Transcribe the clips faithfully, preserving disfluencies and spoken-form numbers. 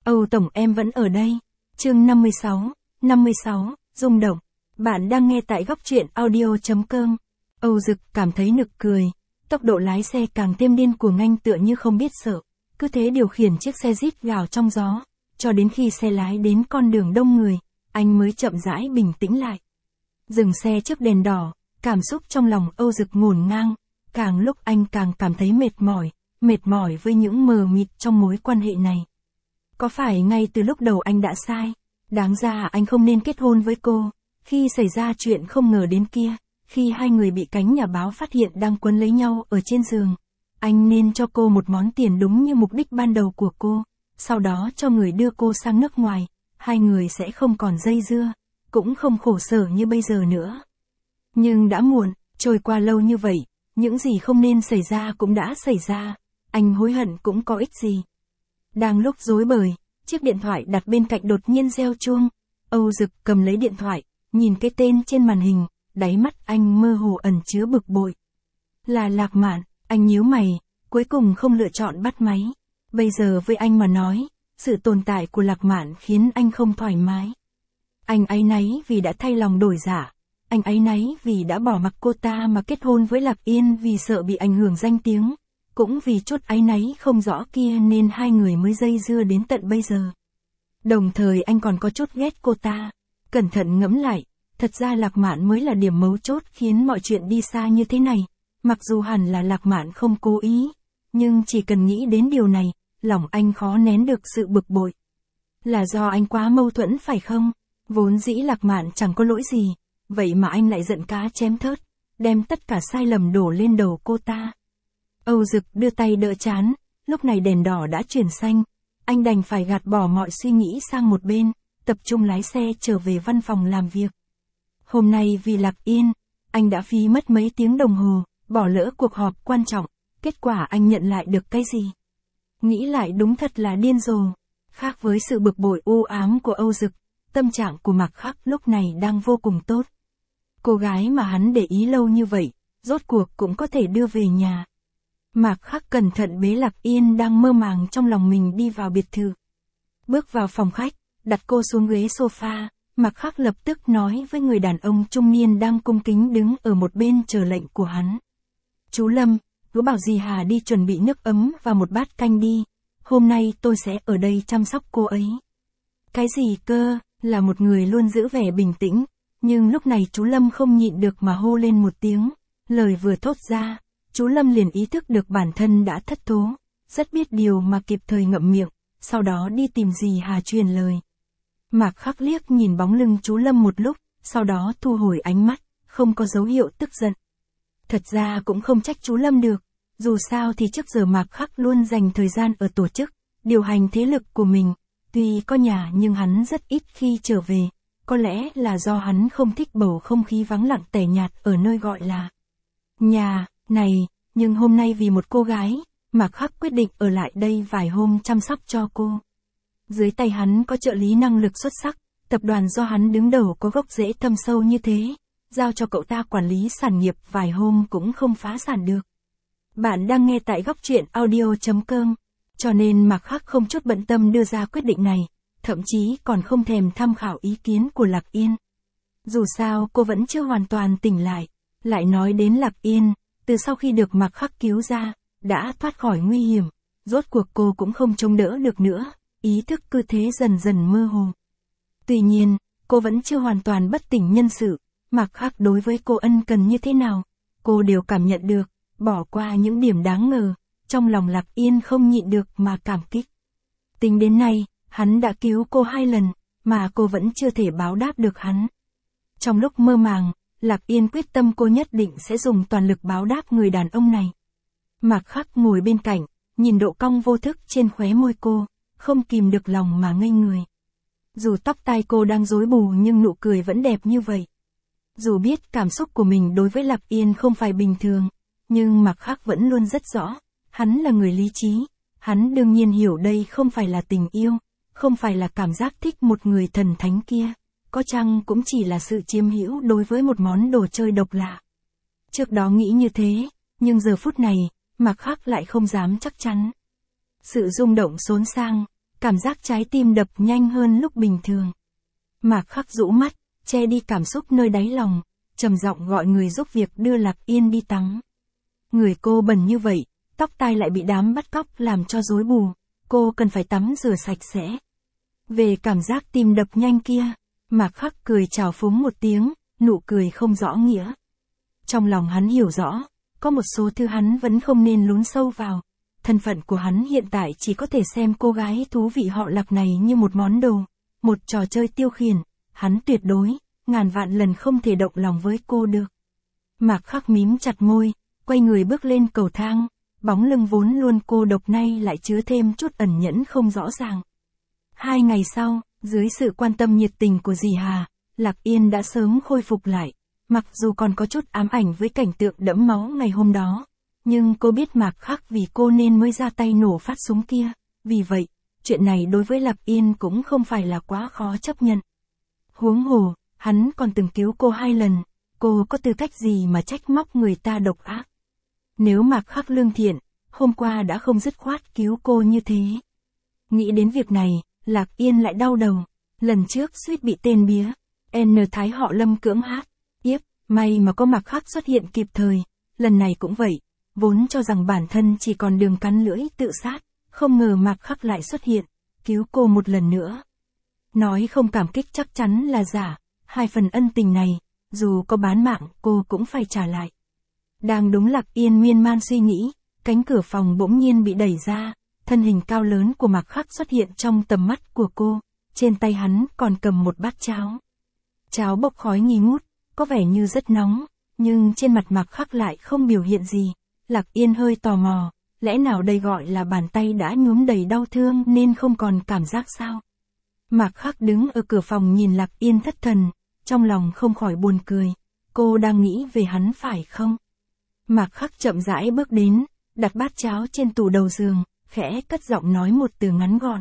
Âu Tổng em vẫn ở đây. Chương năm mươi sáu, năm mươi sáu, rung động. Bạn đang nghe tại góc truyện audio.com. Âu Dực cảm thấy nực cười. Tốc độ lái xe càng thêm điên cuồng, anh tựa như không biết sợ. Cứ thế điều khiển chiếc xe rít gào trong gió. Cho đến khi xe lái đến con đường đông người, anh mới chậm rãi bình tĩnh lại. Dừng xe trước đèn đỏ, cảm xúc trong lòng Âu Dực ngổn ngang. Càng lúc anh càng cảm thấy mệt mỏi, mệt mỏi với những mờ mịt trong mối quan hệ này. Có phải ngay từ lúc đầu anh đã sai? Đáng ra anh không nên kết hôn với cô. Khi xảy ra chuyện không ngờ đến kia, khi hai người bị cánh nhà báo phát hiện đang quấn lấy nhau ở trên giường, anh nên cho cô một món tiền đúng như mục đích ban đầu của cô, sau đó cho người đưa cô sang nước ngoài, hai người sẽ không còn dây dưa, cũng không khổ sở như bây giờ nữa. Nhưng đã muộn, trôi qua lâu như vậy, những gì không nên xảy ra cũng đã xảy ra, anh hối hận cũng có ích gì. Đang lúc rối bời, chiếc điện thoại đặt bên cạnh đột nhiên reo chuông. Âu Dực cầm lấy điện thoại, nhìn cái tên trên màn hình, đáy mắt anh mơ hồ ẩn chứa bực bội. Là Lạc Mạn, anh nhíu mày, cuối cùng không lựa chọn bắt máy. Bây giờ với anh mà nói, sự tồn tại của Lạc Mạn khiến anh không thoải mái. Anh áy náy vì đã thay lòng đổi dạ, anh áy náy vì đã bỏ mặc cô ta mà kết hôn với Lạc Yên vì sợ bị ảnh hưởng danh tiếng. Cũng vì chút áy náy không rõ kia nên hai người mới dây dưa đến tận bây giờ. Đồng thời anh còn có chút ghét cô ta. Cẩn thận ngẫm lại, thật ra Lạc Mạn mới là điểm mấu chốt khiến mọi chuyện đi xa như thế này. Mặc dù hẳn là Lạc Mạn không cố ý, nhưng chỉ cần nghĩ đến điều này, lòng anh khó nén được sự bực bội. Là do anh quá mâu thuẫn phải không? Vốn dĩ Lạc Mạn chẳng có lỗi gì, vậy mà anh lại giận cá chém thớt, đem tất cả sai lầm đổ lên đầu cô ta. Âu Dực đưa tay đỡ trán, lúc này đèn đỏ đã chuyển xanh, anh đành phải gạt bỏ mọi suy nghĩ sang một bên, tập trung lái xe trở về văn phòng làm việc. Hôm nay vì Lạc Yên, anh đã phí mất mấy tiếng đồng hồ, bỏ lỡ cuộc họp quan trọng, kết quả anh nhận lại được cái gì? Nghĩ lại đúng thật là điên rồ. Khác với sự bực bội u ám của Âu Dực, tâm trạng của Mạc Khắc lúc này đang vô cùng tốt. Cô gái mà hắn để ý lâu như vậy, rốt cuộc cũng có thể đưa về nhà. Mạc Khắc cẩn thận bế Lạc Yên đang mơ màng trong lòng mình đi vào biệt thự. Bước vào phòng khách, đặt cô xuống ghế sofa, Mạc Khắc lập tức nói với người đàn ông trung niên đang cung kính đứng ở một bên chờ lệnh của hắn. Chú Lâm, cứ bảo dì Hà đi chuẩn bị nước ấm và một bát canh đi, hôm nay tôi sẽ ở đây chăm sóc cô ấy. Cái gì cơ, là một người luôn giữ vẻ bình tĩnh, nhưng lúc này chú Lâm không nhịn được mà hô lên một tiếng, lời vừa thốt ra. Chú Lâm liền ý thức được bản thân đã thất thố, rất biết điều mà kịp thời ngậm miệng, sau đó đi tìm dì Hà truyền lời. Mạc Khắc liếc nhìn bóng lưng chú Lâm một lúc, sau đó thu hồi ánh mắt, không có dấu hiệu tức giận. Thật ra cũng không trách chú Lâm được, dù sao thì trước giờ Mạc Khắc luôn dành thời gian ở tổ chức, điều hành thế lực của mình, tuy có nhà nhưng hắn rất ít khi trở về, có lẽ là do hắn không thích bầu không khí vắng lặng tẻ nhạt ở nơi gọi là nhà này, nhưng hôm nay vì một cô gái, Mạc Khắc quyết định ở lại đây vài hôm chăm sóc cho cô. Dưới tay hắn có trợ lý năng lực xuất sắc, tập đoàn do hắn đứng đầu có gốc rễ thâm sâu như thế, giao cho cậu ta quản lý sản nghiệp vài hôm cũng không phá sản được. Bạn đang nghe tại góc truyện audio.com, cho nên Mạc Khắc không chút bận tâm đưa ra quyết định này, thậm chí còn không thèm tham khảo ý kiến của Lạc Yên. Dù sao cô vẫn chưa hoàn toàn tỉnh lại, lại nói đến Lạc Yên. Từ sau khi được Mạc Khắc cứu ra, đã thoát khỏi nguy hiểm, rốt cuộc cô cũng không chống đỡ được nữa, ý thức cứ thế dần dần mơ hồ. Tuy nhiên, cô vẫn chưa hoàn toàn bất tỉnh nhân sự, Mạc Khắc đối với cô ân cần như thế nào, cô đều cảm nhận được, bỏ qua những điểm đáng ngờ, trong lòng Lạc Yên không nhịn được mà cảm kích. Tính đến nay, hắn đã cứu cô hai lần, mà cô vẫn chưa thể báo đáp được hắn. Trong lúc mơ màng, Lạc Yên quyết tâm cô nhất định sẽ dùng toàn lực báo đáp người đàn ông này. Mạc Khắc ngồi bên cạnh, nhìn độ cong vô thức trên khóe môi cô, không kìm được lòng mà ngây người. Dù tóc tai cô đang rối bù nhưng nụ cười vẫn đẹp như vậy. Dù biết cảm xúc của mình đối với Lạc Yên không phải bình thường, nhưng Mạc Khắc vẫn luôn rất rõ, hắn là người lý trí, hắn đương nhiên hiểu đây không phải là tình yêu, không phải là cảm giác thích một người thần thánh kia. Có chăng cũng chỉ là sự chiếm hữu đối với một món đồ chơi độc lạ. Trước đó nghĩ như thế, nhưng giờ phút này, Mạc Khắc lại không dám chắc chắn. Sự rung động xốn sang, cảm giác trái tim đập nhanh hơn lúc bình thường. Mạc Khắc rũ mắt, che đi cảm xúc nơi đáy lòng, trầm giọng gọi người giúp việc đưa Lạc Yên đi tắm. Người cô bẩn như vậy, tóc tai lại bị đám bắt cóc làm cho rối bù, cô cần phải tắm rửa sạch sẽ. Về cảm giác tim đập nhanh kia, Mạc Khắc cười trào phúng một tiếng, nụ cười không rõ nghĩa. Trong lòng hắn hiểu rõ, có một số thứ hắn vẫn không nên lún sâu vào. Thân phận của hắn hiện tại chỉ có thể xem cô gái thú vị họ Lạc này như một món đồ, một trò chơi tiêu khiển. Hắn tuyệt đối, ngàn vạn lần không thể động lòng với cô được. Mạc Khắc mím chặt môi, quay người bước lên cầu thang, bóng lưng vốn luôn cô độc nay lại chứa thêm chút ẩn nhẫn không rõ ràng. Hai ngày sau, dưới sự quan tâm nhiệt tình của dì Hà, Lạc Yên đã sớm khôi phục lại, mặc dù còn có chút ám ảnh với cảnh tượng đẫm máu ngày hôm đó. Nhưng cô biết Mạc Khắc vì cô nên mới ra tay nổ phát súng kia, vì vậy, chuyện này đối với Lạc Yên cũng không phải là quá khó chấp nhận. Huống hồ, hắn còn từng cứu cô hai lần, cô có tư cách gì mà trách móc người ta độc ác. Nếu Mạc Khắc lương thiện, hôm qua đã không dứt khoát cứu cô như thế. Nghĩ đến việc này, Lạc Yên lại đau đầu, lần trước suýt bị tên bía, N Thái họ Lâm cưỡng hát, yếp, may mà có Mạc Khắc xuất hiện kịp thời, lần này cũng vậy. Vốn cho rằng bản thân chỉ còn đường cắn lưỡi tự sát, không ngờ Mạc Khắc lại xuất hiện, cứu cô một lần nữa. Nói không cảm kích chắc chắn là giả, hai phần ân tình này, dù có bán mạng cô cũng phải trả lại. Đang đúng Lạc Yên miên man suy nghĩ, cánh cửa phòng bỗng nhiên bị đẩy ra, thân hình cao lớn của Mạc Khắc xuất hiện trong tầm mắt của cô, trên tay hắn còn cầm một bát cháo. Cháo bốc khói nghi ngút, có vẻ như rất nóng, nhưng trên mặt Mạc Khắc lại không biểu hiện gì. Lạc Yên hơi tò mò, lẽ nào đây gọi là bàn tay đã nhuốm đầy đau thương nên không còn cảm giác sao? Mạc Khắc đứng ở cửa phòng nhìn Lạc Yên thất thần, trong lòng không khỏi buồn cười, cô đang nghĩ về hắn phải không? Mạc Khắc chậm rãi bước đến, đặt bát cháo trên tủ đầu giường, khẽ cất giọng nói một từ ngắn gọn.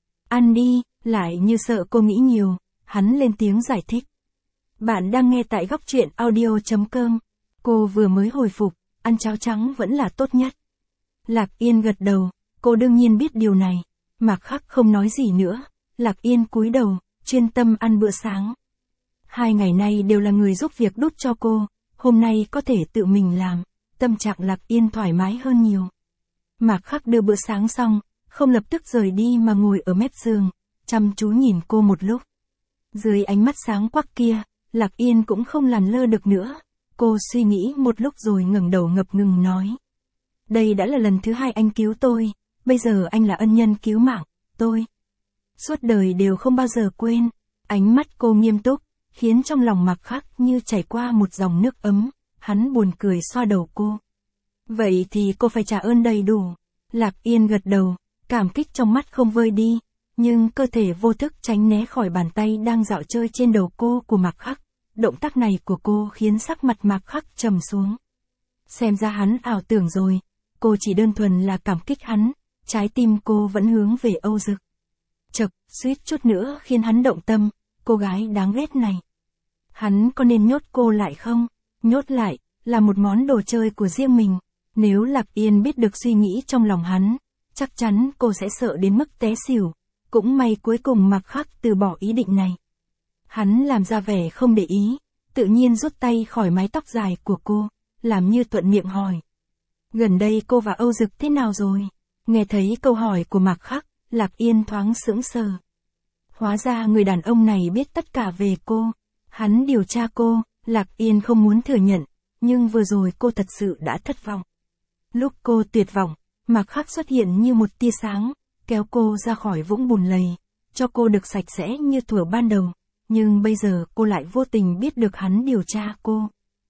Ăn đi, lại như sợ cô nghĩ nhiều, hắn lên tiếng giải thích. Bạn đang nghe tại góc truyện audio chấm com, cô vừa mới hồi phục. Ăn cháo trắng vẫn là tốt nhất. Lạc Yên gật đầu, cô đương nhiên biết điều này. Mạc Khắc không nói gì nữa, Lạc Yên cúi đầu, chuyên tâm ăn bữa sáng. Hai ngày nay đều là người giúp việc đút cho cô, hôm nay có thể tự mình làm, tâm trạng Lạc Yên thoải mái hơn nhiều. Mạc Khắc đưa bữa sáng xong, không lập tức rời đi mà ngồi ở mép giường, chăm chú nhìn cô một lúc. Dưới ánh mắt sáng quắc kia, Lạc Yên cũng không làn lơ được nữa. Cô suy nghĩ một lúc rồi ngẩng đầu ngập ngừng nói. Đây đã là lần thứ hai anh cứu tôi, bây giờ anh là ân nhân cứu mạng, tôi. Suốt đời đều không bao giờ quên. Ánh mắt cô nghiêm túc, khiến trong lòng Mạc Khắc như chảy qua một dòng nước ấm, hắn buồn cười xoa đầu cô. Vậy thì cô phải trả ơn đầy đủ. Lạc Yên gật đầu, cảm kích trong mắt không vơi đi, nhưng cơ thể vô thức tránh né khỏi bàn tay đang dạo chơi trên đầu cô của Mạc Khắc. Động tác này của cô khiến sắc mặt Mạc Khắc trầm xuống. Xem ra hắn ảo tưởng rồi, cô chỉ đơn thuần là cảm kích hắn, trái tim cô vẫn hướng về Âu Dực. Chật, suýt chút nữa khiến hắn động tâm, cô gái đáng ghét này. Hắn có nên nhốt cô lại không? Nhốt lại, là một món đồ chơi của riêng mình. Nếu Lạc Yên biết được suy nghĩ trong lòng hắn, chắc chắn cô sẽ sợ đến mức té xỉu. Cũng may cuối cùng Mạc Khắc từ bỏ ý định này. Hắn làm ra vẻ không để ý, tự nhiên rút tay khỏi mái tóc dài của cô, làm như thuận miệng hỏi. Gần đây cô và Âu Dực thế nào rồi? Nghe thấy câu hỏi của Mạc Khắc, Lạc Yên thoáng sững sờ. Hóa ra người đàn ông này biết tất cả về cô. Hắn điều tra cô, Lạc Yên không muốn thừa nhận, nhưng vừa rồi cô thật sự đã thất vọng. Lúc cô tuyệt vọng, Mạc Khắc xuất hiện như một tia sáng, kéo cô ra khỏi vũng bùn lầy, cho cô được sạch sẽ như thuở ban đầu. Nhưng bây giờ cô lại vô tình biết được hắn điều tra cô.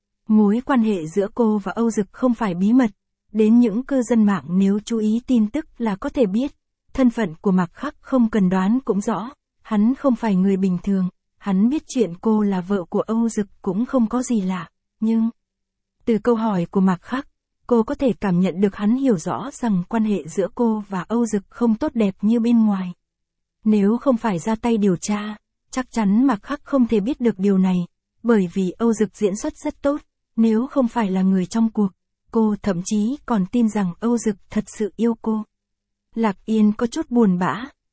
Mối quan hệ giữa cô và Âu Dực không phải bí mật, đến những cư dân mạng nếu chú ý tin tức là có thể biết. Thân phận của Mạc Khắc không cần đoán cũng rõ, hắn không phải người bình thường, hắn biết chuyện cô là vợ của Âu Dực cũng không có gì lạ, nhưng... Từ câu hỏi của Mạc Khắc, cô có thể cảm nhận được hắn hiểu rõ rằng quan hệ giữa cô và Âu Dực không tốt đẹp như bên ngoài. Nếu không phải ra tay điều tra, chắc chắn Mạc Khắc không thể biết được điều này, bởi vì Âu Dực diễn xuất rất tốt, nếu không phải là người trong cuộc, cô thậm chí còn tin rằng Âu Dực thật sự yêu cô. Lạc Yên có chút buồn bã,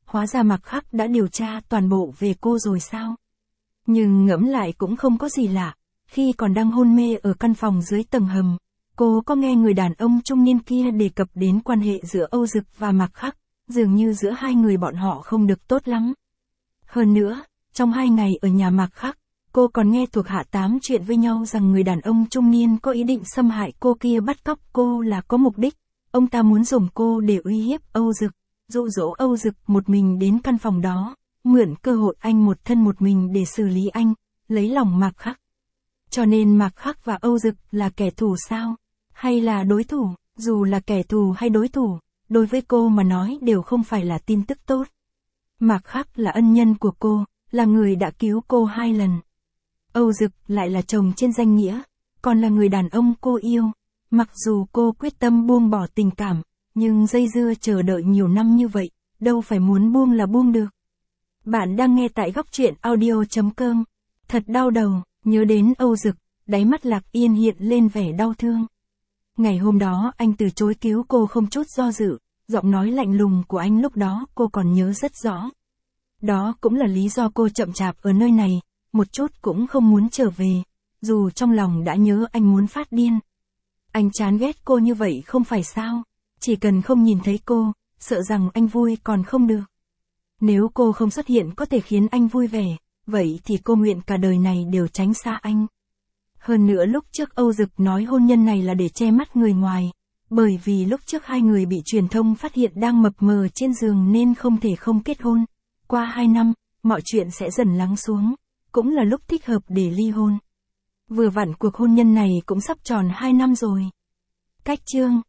hóa ra Mạc Khắc đã điều tra toàn bộ về cô rồi sao? Nhưng ngẫm lại cũng không có gì lạ, khi còn đang hôn mê ở căn phòng dưới tầng hầm, cô có nghe người đàn ông trung niên kia đề cập đến quan hệ giữa Âu Dực và Mạc Khắc, dường như giữa hai người bọn họ không được tốt lắm. Hơn nữa, trong hai ngày ở nhà Mạc Khắc, cô còn nghe thuộc hạ tám chuyện với nhau rằng người đàn ông trung niên có ý định xâm hại cô kia, bắt cóc cô là có mục đích, ông ta muốn dùng cô để uy hiếp Âu Dực, dụ dỗ Âu Dực một mình đến căn phòng đó, mượn cơ hội anh một thân một mình để xử lý anh, lấy lòng Mạc Khắc. Cho nên Mạc Khắc và Âu Dực là kẻ thù sao? Hay là đối thủ? Dù là kẻ thù hay đối thủ, đối với cô mà nói đều không phải là tin tức tốt. Mạc Khắc là ân nhân của cô, là người đã cứu cô hai lần. Âu Dực lại là chồng trên danh nghĩa, còn là người đàn ông cô yêu. Mặc dù cô quyết tâm buông bỏ tình cảm, nhưng dây dưa chờ đợi nhiều năm như vậy, đâu phải muốn buông là buông được. Bạn đang nghe tại góc truyện audio chấm com. Thật đau đầu, nhớ đến Âu Dực, đáy mắt Lạc Yên hiện lên vẻ đau thương. Ngày hôm đó anh từ chối cứu cô không chút do dự, giọng nói lạnh lùng của anh lúc đó cô còn nhớ rất rõ. Đó cũng là lý do cô chậm chạp ở nơi này, một chút cũng không muốn trở về, dù trong lòng đã nhớ anh muốn phát điên. Anh chán ghét cô như vậy không phải sao, chỉ cần không nhìn thấy cô, sợ rằng anh vui còn không được. Nếu cô không xuất hiện có thể khiến anh vui vẻ, vậy thì cô nguyện cả đời này đều tránh xa anh. Hơn nữa lúc trước Âu Dực nói hôn nhân này là để che mắt người ngoài, bởi vì lúc trước hai người bị truyền thông phát hiện đang mập mờ trên giường nên không thể không kết hôn. Qua hai năm, mọi chuyện sẽ dần lắng xuống, cũng là lúc thích hợp để ly hôn. Vừa vặn cuộc hôn nhân này cũng sắp tròn hai năm rồi. Cách chương